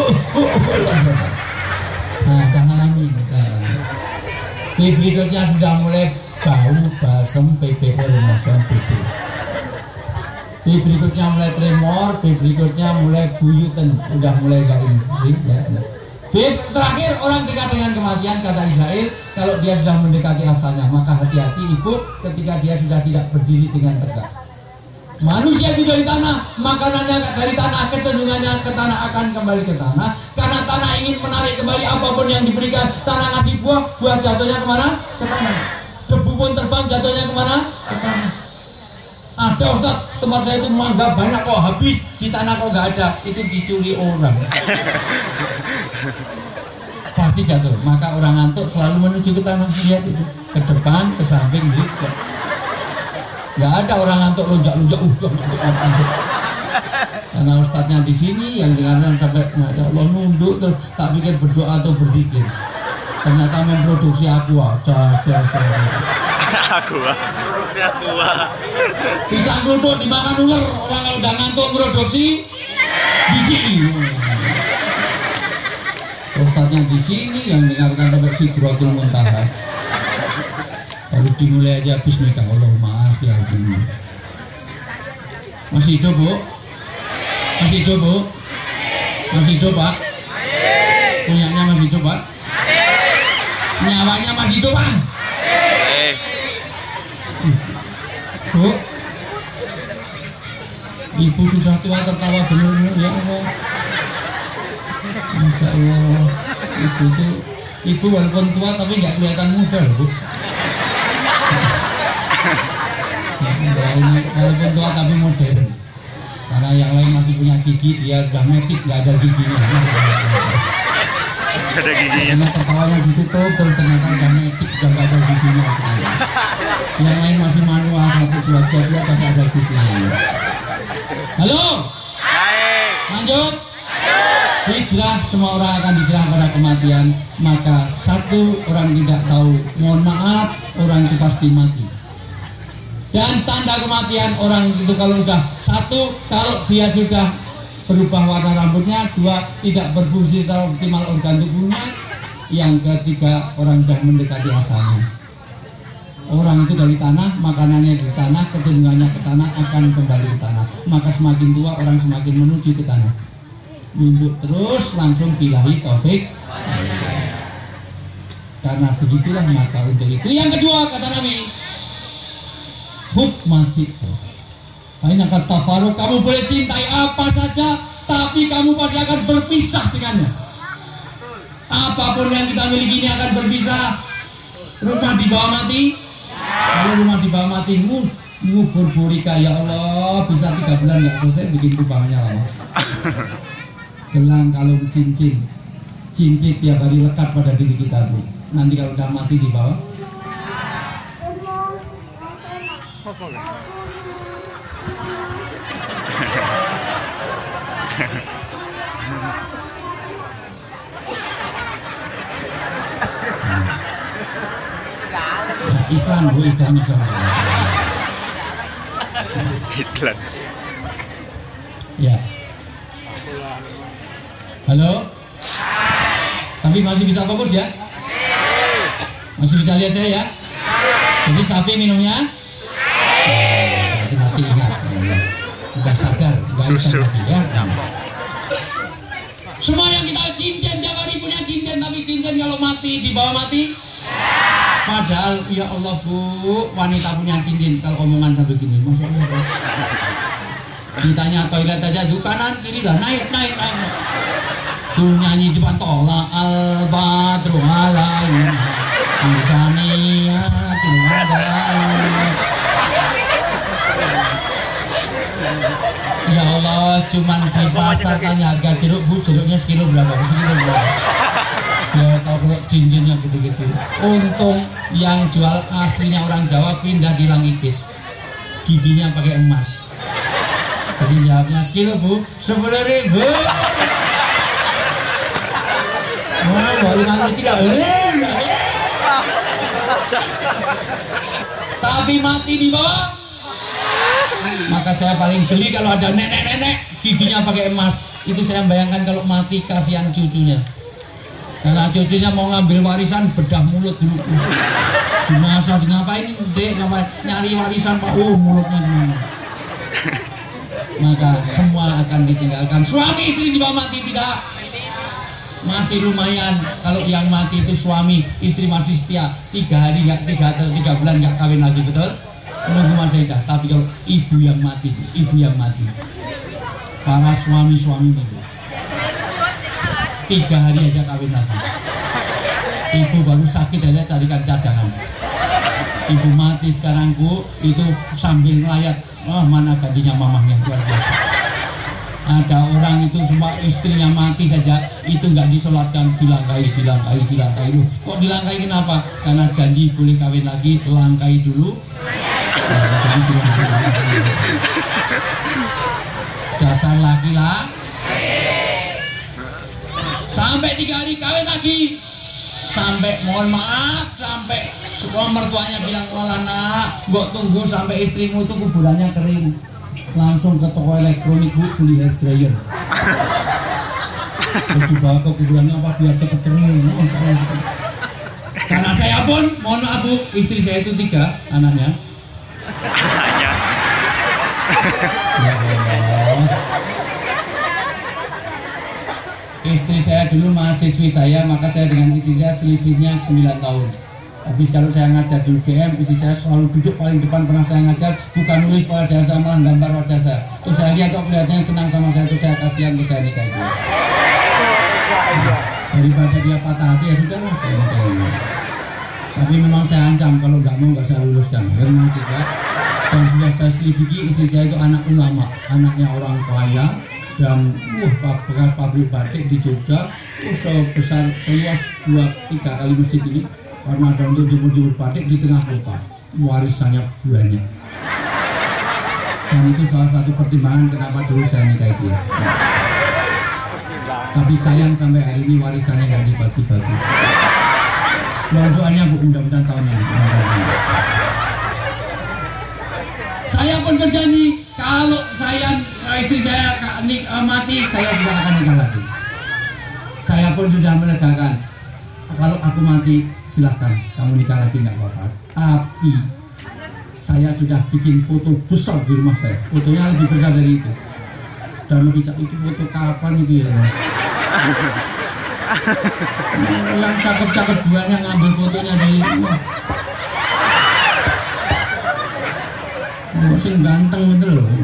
Nah, jangan lagi. B berikutnya sudah mulai bau basem, PPO remasan PP. B berikutnya mulai tremor, B berikutnya mulai buyutan, udah mulai gak ini ya. B terakhir, orang dekat dengan kematian, kata Israel, kalau dia sudah mendekati asalnya, maka hati-hati ibu ketika dia sudah tidak berdiri dengan tegak. Manusia itu dari tanah, makanannya dari tanah, kecenderungannya ke tanah akan kembali ke tanah. Karena tanah ingin menarik kembali apapun yang diberikan. Tanah ngasih buah, buah jatuhnya kemana? Ke tanah. Debu pun terbang, jatuhnya kemana? Ke tanah. Ada Ustaz, tempat saya itu mangga banyak kok, habis di tanah kok nggak ada, itu dicuri orang. Pasti jatuh. Maka orang ngantuk selalu menuju ke tanah, lihat itu, ke depan, ke samping, gitu. Nggak ada orang ngantuk lonjak-lonjak, ngantuk. Karena ustadznya di sini yang dengarkan sampai ya Allah nunduk terus tak pikir berdoa atau berzikir. Ternyata memproduksi aqua. Aqua. Pisang keruduk dimakan ular, orang kalau udah ngantuk produksi biji. Ustadznya di sini yang dengarkan sampai Sidratul Muntaha. Baru dimulai aja bismillah, Allah maaf ya ini. Masih hidup Bu? Masih hidup Bu? Masih hidup Pak? Punyanya masih hidup Pak? Nyawanya masih hidup Pak? Bu, ibu sudah tua tertawa benar ya Allah. Masya Allah, ibu walaupun tua tapi nggak kelihatan muda loh Bu. Walaupun tua tapi modern. Karena yang lain masih punya gigi, dia udah metik nggak ada giginya. Ada giginya. Karena tertawanya ditutup terus ternyata udah metik udah nggak ada giginya. Yang lain masih manual satu dua tiga tapi ada giginya. Halo. Lanjut. Hijrah, semua orang akan hijrah pada kematian. Maka satu orang tidak tahu, mohon maaf, orang itu pasti mati. Dan tanda kematian orang itu kalau udah satu, kalau dia sudah berubah warna rambutnya, dua, tidak berfungsi secara optimal organ tubuhnya, yang ketiga orang sudah mendekati asalnya. Orang itu dari tanah, makanannya dari tanah, kecenderungannya ke tanah, akan kembali ke tanah. Maka semakin tua orang semakin menuju ke tanah. Nunduk terus langsung bilahi taufik. Karena begitulah maka untuk itu. Yang kedua kata Nabi, hub masih. Karena kata Faruq, kamu boleh cintai apa saja, tapi kamu pasti akan berpisah dengannya. Apapun yang kita miliki ini akan berpisah. Rumah di bawah mati. Kalau rumah di bawah mati, ngubur burika ya Allah, bisa 3 bulan nggak selesai bikin kubahnya lama. Gelang, kalung, cincin tiap hari lekat pada diri kita Bu. Nanti kalau udah mati di bawah. Iklan Bu, iklan. Iklan. Ya. Halo. Tapi masih bisa fokus ya? Masih bisa lihat saya ya? Jadi sapi minumnya? Jadi masih ingat. Udah sadar, udah Susu. ya. Semua yang kita cincin tiap hari punya cincin, tapi cincin kalau mati di bawah mati. Padahal ya Allah Bu, wanita punya cincin kalau omongan sampai gini, Masya Allah. Ditanya toilet aja, du kanan kiri lah, naik. Suruh nyanyi depan tola al-badru alaina hujaniyatil madai. Ya Allah, cuman di pasar tanya harga jeruk Bu, jeruknya sekilo berapa? Sekilo berapa? Ya tahu kalau cincinnya gitu-gitu. Untung yang jual aslinya orang Jawa pindah di Langikis, giginya pakai emas. Jadi jawabnya sekilo Bu, 10.000. Wah, baru nanti tidak boleh. Tapi mati di bawah. Maka saya paling geli kalau ada nenek-nenek giginya pakai emas. Itu saya bayangkan kalau mati kasihan cucunya. Karena cucunya mau ngambil warisan, bedah mulut dulu. Jenazah ngapain Dek, nyari warisan Pak, mulutnya gimana. Maka semua akan ditinggalkan. Suami istri juga mati tidak. Masih lumayan kalau yang mati itu suami, istri masih setia. 3 hari nggak, 3 atau 3 bulan nggak kawin lagi, betul? Menunggu masa idah. Tapi kalau ibu yang mati, para suami-suami ini 3 hari aja kawin lagi. Ibu baru sakit aja carikan cadangan. Ibu mati sekarang Bu, itu sambil ngelayat mana gantinya mamahnya luar biasa. Ada orang itu cuma istrinya mati saja itu nggak disolatkan, dilangkai loh. Kok dilangkai kenapa? Karena janji boleh kawin lagi, langkai dulu. Dasar laki lah. Sampai 3 hari kawin lagi, sampai mohon maaf, sampai semua mertuanya bilang, wah nak, mbok tunggu sampai istrimu itu kuburannya kering. Langsung ke toko elektronik bu, beli hair dryer. Terus dibawa ke kuburannya apa biar cepet kering. Karena saya pun, mohon maaf bu, istri saya itu 3 anaknya. Ya Allah. Istri saya dulu mahasiswi saya, maka saya dengan istri saya selisihnya 9 tahun. Habis kalau saya ngajar di UGM, istri saya selalu duduk paling depan, pernah saya ngajar, bukan nulis wajah saya, malah gambar wajah saya. Terus saya lihat kok kelihatannya senang sama saya, terus saya kasihan, terus saya nikahi dia. Daripada dia patah hati, ya sudah lah, saya nikahi dia. Tapi memang saya ancam, kalau nggak mau nggak saya luluskan. Memang tidak. Dan sudah saya selidiki, istri saya itu anak ulama, anaknya orang kaya, dan bekas pabrik batik di Jogja, sebesar seluas 2-3 kali masjid ini. Karena ada untuk jemur-jemur batik di tengah kota, warisannya banyak. Dan itu salah satu pertimbangan kenapa dulu saya nikahi dia. Tapi sayang sampai hari ini warisannya nggak dibagi-bagi. Doanya bu, mudah-mudahan tahun ini. Saya pun berjanji kalau istri saya mati, saya tidak akan nikah lagi. Saya pun sudah menegakan, kalau aku mati silahkan kamu nikah lagi nggak apa-apa. Tapi saya sudah bikin foto besar di rumah saya. Fotonya lebih besar dari itu. Dan lebih itu foto kapan itu ya? Yang cakep-cakep banyak ngambil fotonya dari rumah. Sing ganteng betul loh.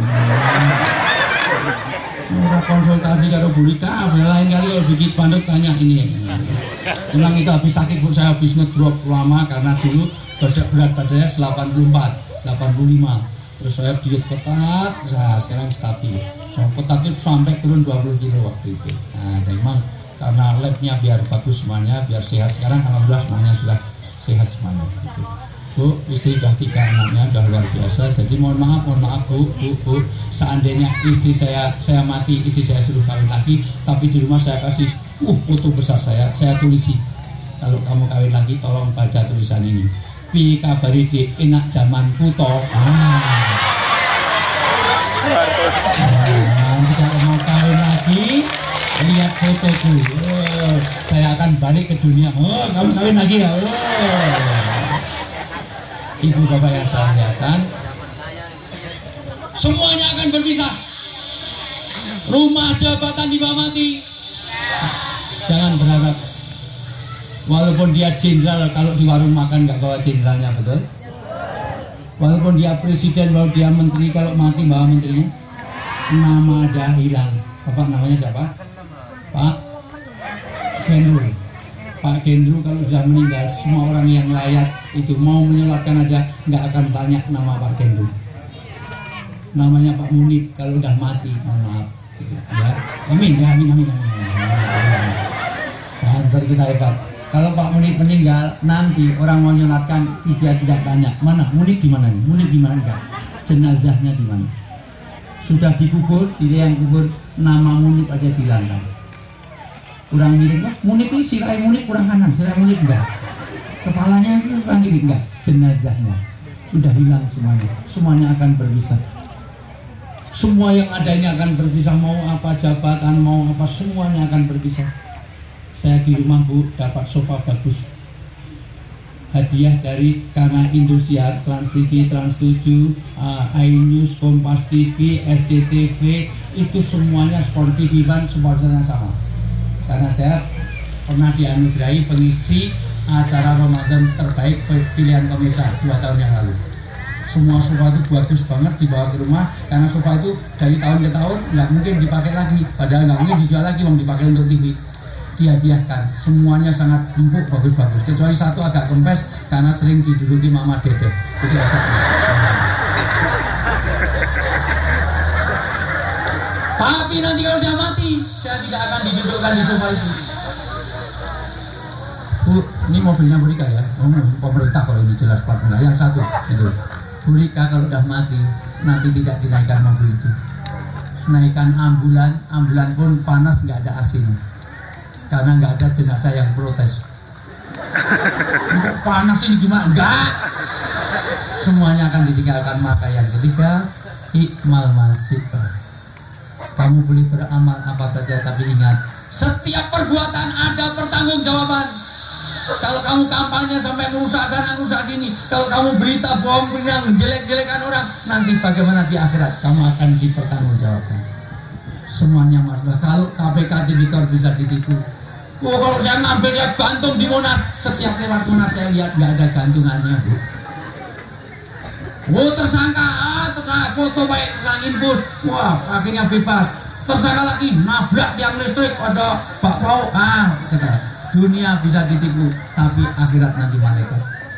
Konsultasi karo Bu Rika, lain kali kalau bikin spanduk tanya ini. Memang itu habis sakit bu, saya habis ngedrop lama karena dulu berat badannya 84, 85. Terus saya diet ketat, nah sekarang stabil. Saya ketat itu sampai turun 20 kilo waktu itu. Nah memang karena labnya biar bagus semuanya, biar sehat. Sekarang alhamdulillah semuanya sudah sehat semuanya. Gitu. Bu, istri sudah 3 anaknya, sudah luar biasa. Jadi mohon maaf bu, seandainya istri saya mati, istri saya suruh kawin lagi, tapi di rumah saya kasih foto besar saya tulisi. Kalau kamu kawin lagi, tolong baca tulisan ini. Pi kabari di enak zaman puto. Nanti kalau mau kawin lagi, lihat fotoku. Saya akan balik ke dunia. Kamu kawin lagi ya? Ibu bapak yang saya lihatkan, semuanya akan berpisah. Rumah jabatan di bawah mati. Jangan berharap. Walaupun dia jenderal, kalau di warung makan nggak bawa jenderalnya, betul? Walaupun dia presiden, walaupun dia menteri, kalau mati bawa menterinya, nama aja hilang. Bapak namanya siapa? Pak Gendru. Pak Gendru kalau sudah meninggal, semua orang yang layak itu mau menyolatkan aja nggak akan tanya nama Pak Gendru. Namanya Pak Munib kalau udah mati, mohon maaf. Ya, amin. Answer kita hebat. Kalau Pak Munib meninggal, nanti orang mau nyolatkan dia tidak tanya mana Munib di mana nih, Munib di mana enggak, jenazahnya di mana. Sudah dikubur, dia yang kubur, nama Munib aja dilantai. Kurang mirip, Munib ini sirai Munib kurang kanan, sirai Munib enggak. Kepalanya itu kurang kiri enggak, jenazahnya sudah hilang semuanya. Semuanya akan berpisah. Semua yang adanya akan berpisah, mau apa jabatan, mau apa semuanya akan berpisah. Saya di rumah bu dapat sofa bagus, hadiah dari karena Indosiar, Trans TV, Trans 7, iNews, Kompas TV, SCTV, itu semuanya Sport TV Ban sponsornya sama. Karena saya pernah dianugerahi pengisi acara Ramadan terbaik pilihan pemirsa 2 tahun yang lalu. Semua sofa itu bagus banget dibawa ke rumah, karena sofa itu dari tahun ke tahun nggak mungkin dipakai lagi, padahal nggak mungkin dijual lagi, mau dipakai untuk TV. Dihadiahkan, semuanya sangat empuk, bagus-bagus, kecuali satu agak kempes karena sering diduduki Mama Dede. Itu agak Tapi nanti kalau saya mati, saya tidak akan didudukkan di sofa itu. Bu, ini mobilnya Bu Rika ya. Pemerintah kalau ini jelas plat merah. Yang satu itu, Bu Rika kalau udah mati nanti tidak dinaikkan mobil itu. Naikkan ambulan pun panas, nggak ada AC-nya. Karena nggak ada jenazah yang protes. Panas ini gimana? Enggak. Semuanya akan ditinggalkan. Maka yang ketiga, ikmal masyita. Kamu boleh beramal apa saja, tapi ingat, setiap perbuatan ada pertanggungjawaban. Kalau kamu kampanye sampai merusak sana merusak sini, kalau kamu berita bohong yang jelek-jelekan orang, nanti bagaimana di akhirat kamu akan dipertanggungjawabkan. Semuanya masalah. Kalau KPK tipikor bisa ditipu. Oh, kalau saya ngambil ya gantung di Monas, setiap lewat Monas saya lihat nggak ada gantungannya. Oh, tersangka foto baik kesangin bus, wah akhirnya bebas. Tersangka lagi nabrak tiang listrik, ada bakpao, kata. Dunia bisa ditipu, tapi akhirat nanti malaikat.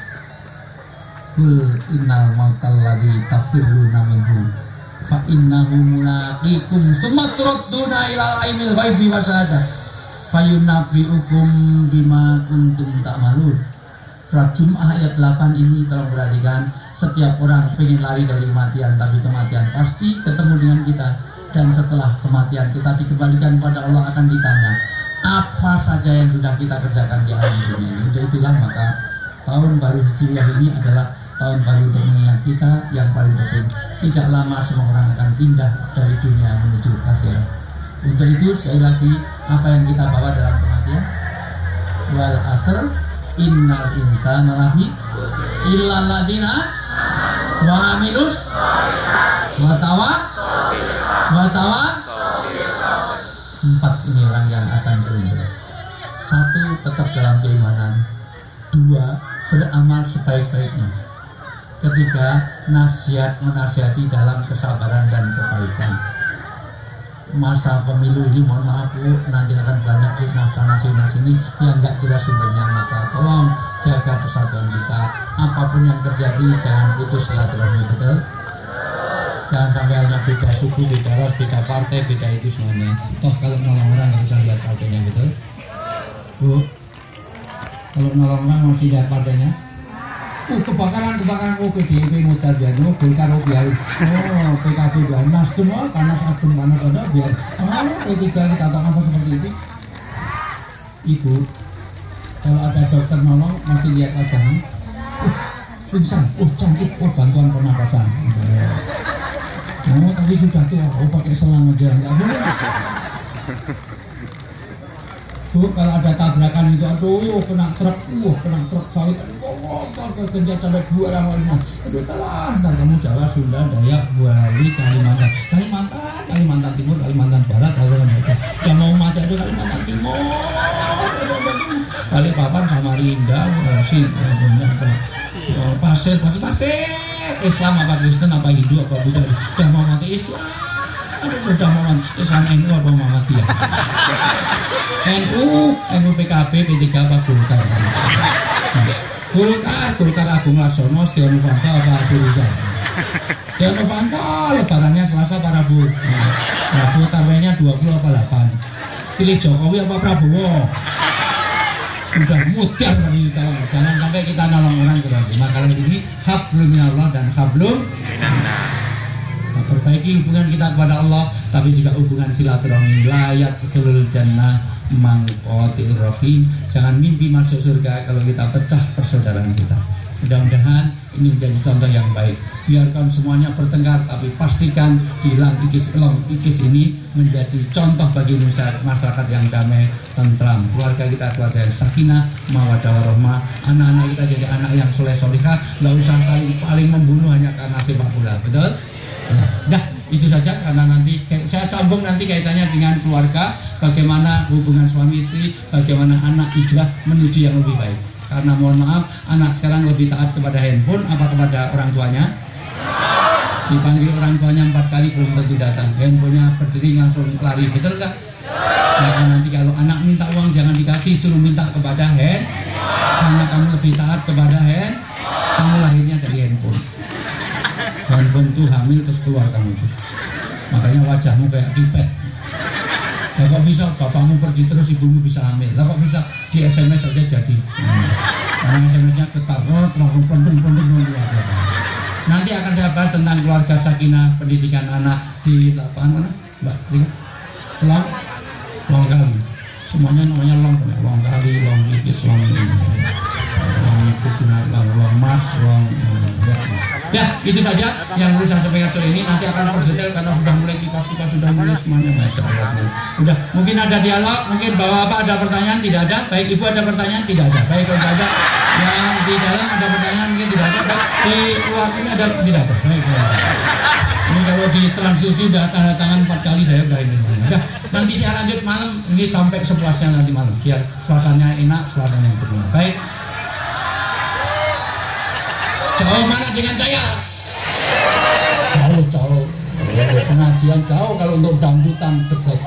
Kul innal mautal ladzi tafirruna minhu fa innahu mulaqikum tsumma turadduna ila alimil ghaibi wasyahada fayunabbiukum bima kuntum ta'malun. Surat Jum'ah ayat 8 ini tolong perhatikan. Setiap orang pengen lari dari kematian, tapi kematian pasti ketemu dengan kita. Dan setelah kematian kita dikembalikan pada Allah, akan ditanya apa saja yang sudah kita kerjakan di alam dunia ini. Untuk itulah maka tahun baru Hijriah ini adalah tahun baru untuk mengingat kita yang paling penting. Tidak lama semua orang akan pindah dari dunia menuju akhirat. Untuk itu sekali lagi, apa yang kita bawa dalam kematian? Wal asr innal insana lafi illal ladina wa amilus wa tawa. Empat ini orang yang akan beruntung. Satu, tetap dalam keimanan. Dua, beramal sebaik-baiknya. Ketiga, menasihati dalam kesabaran dan kebaikan. Masa pemilu ini mohon maaf Bu, nanti akan banyak fitnah sana sini yang nggak jelas sumbernya. Maka tolong jaga persatuan kita. Apapun yang terjadi jangan putus silaturahmi, betul? Jangan sampai hanya beda suku, beda ras, beda partai, beda itu semuanya. Toh kalau nolong orang nggak usah lihat partainya, betul? Bu, kalau nolong orang masih lihat partainya. Kebakaran, PDIP Mutarjano, Golkar biar, PKB biar, Nasdem, panas adem, biar, P3 kita tahu apa seperti itu. Ibu, kalau ada dokter nolong masih lihat wajahnya, pingsan, cantik, bantuan pernapasan. Tapi sudah tua, pakai selang aja, nggak boleh. Bu, kalau ada tabrakan itu, kena truk sawit, kegenjat sampai 2,5. Telah, ntar kamu Jawa, Sunda, Dayak, Bali, Kalimantan Timur, Kalimantan Barat, yang mau mati ada Kalimantan Timur, Balikpapan, Samarinda, Pasir, Islam apa Kristen apa Hindu apa Buddha, udah mau mati Islam, udah mau mati Islam NU apa Muhammadiyah, NU PKB P3 apa Golkar, Golkar Agung Laksono, Setia Novanto apa Abu Rizal, Setia Novanto lebarannya Selasa para Bu, Bu tarwehnya 20 apa 8, pilih Jokowi apa Prabowo. Sudah mudar dari kita, jangan sampai kita nolong orang terus. Maka ini hablum minallah dan hablum minannas. Perbaiki hubungan kita kepada Allah, tapi juga hubungan silaturahmi. Layak betul jannah mangkotil rohim. Jangan mimpi masuk surga kalau kita pecah persaudaraan kita. Mudah-mudahan ini menjadi contoh yang baik. Biarkan semuanya bertengkar, tapi pastikan di Lang Ikis ini menjadi contoh bagi masyarakat yang damai, tentram. Keluarga kita keluarga yang sakinah, mawaddah warahmah. Anak-anak kita jadi anak yang soleh-solihah. Nggak usah paling membunuh hanya karena sepak bola, betul? Nah, itu saja karena nanti saya sambung nanti kaitannya dengan keluarga, bagaimana hubungan suami istri, bagaimana anak hijrah menuju yang lebih baik. Karena mohon maaf, anak sekarang lebih taat kepada handphone apa kepada orang tuanya? Dipanggil orang tuanya 4 kali belum tentu datang. Handphonenya berdiri langsung lari, betul nggak? Maka nanti kalau anak minta uang jangan dikasih, suruh minta kepada hand. Karena kamu lebih taat kepada hand, kamu lahirnya dari handphone. Handphone tuh hamil terus keluar kamu itu. Makanya wajahmu kayak kipet. bisa bapakmu pergi terus ibumu bisa hamil? Lah kok bisa di SMS saja jadi? Karena SMS-nya ketar, terlalu penting. Nanti akan saya bahas tentang keluarga sakinah, pendidikan anak di lapangan mana, Mbak? Long Kali. Semuanya namanya Long Kali, Long Ikis, Long Mas, ya itu saja yang perlu saya sampaikan sore ini. Nanti akan berdetail karena sudah mulai kipas sudah mulai semuanya. Masya Allah. Udah, mungkin ada dialog, mungkin bapak-bapak ada pertanyaan, tidak ada. Baik, ibu ada pertanyaan, tidak ada. Baik, kalau tidak ada, yang di dalam ada pertanyaan, mungkin tidak ada. Baik, di luar ini ada, tidak ada. Baik, ini kalau di Trans TV udah tanda tangan 4 kali saya udah ini. Udah, nanti saya lanjut malam ini sampai sepuasnya nanti malam biar suasananya enak, suasananya yang benar. Baik. Jauh mana dengan saya? Jauh. Pengajian jauh, kalau untuk dangdutan dekat.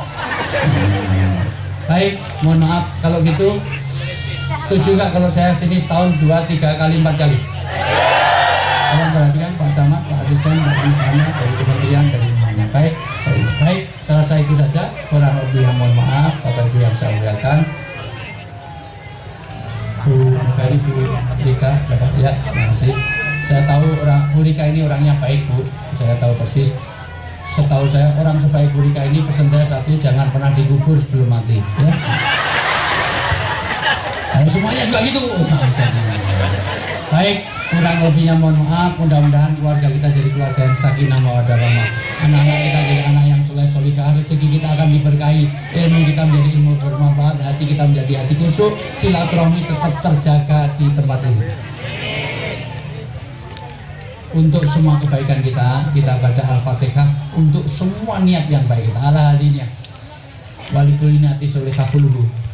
Baik, mohon maaf kalau gitu. Setuju nggak kalau saya sini setahun 2, 3 kali, 4 kali? Tolong perhatikan Pak Camat, Pak Asisten, Pak Misalnya, dari kementerian, dari semuanya. Baik, saya rasa itu saja. Kurang lebih yang mohon maaf, Bapak Ibu yang saya muliakan. Bu Ferry, Bu Rika, Bapak ya, terima kasih. Saya tahu Bu Rika ini orangnya baik, Bu. Saya tahu persis. Setahu saya orang sebaik Bu Rika ini, pesan saya satu, jangan pernah dikubur sebelum mati. Ya. Nah, semuanya juga gitu. Baik, kurang lebihnya mohon maaf. Mudah-mudahan keluarga kita jadi keluarga yang sakinah mawaddah rahmah. Anak-anak kita jadi anak yang soleh solihah. Rezeki kita akan diberkahi. Ilmu kita menjadi ilmu bermanfaat. Hati kita menjadi hati khusyuk. Silaturahmi tetap terjaga di tempat ini. Untuk semua kebaikan kita baca Al-Fatihah. Untuk semua niat yang baik kita. Ala hadinya. Walikulli niati solihah qulubuh.